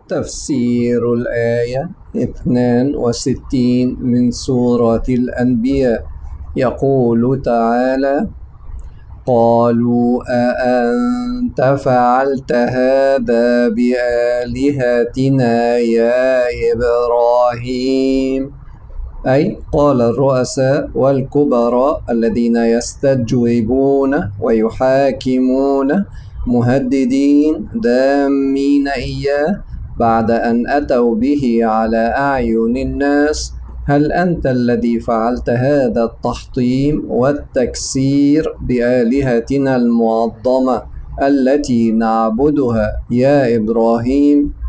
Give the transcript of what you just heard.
تفسير الآية 62 من سورة الأنبياء. يقول تعالى: قالوا أأنت فعلت هذا بآلهتنا يا إبراهيم؟ أي قال الرؤساء والكبراء الذين يستجوبون ويحاكمون مهددين ذامين إياه بعد أن أتوا به على أعين الناس: هل أنت الذي فعلت هذا التحطيم والتكسير بآلهتنا المعظمة التي نعبدها يا إبراهيم؟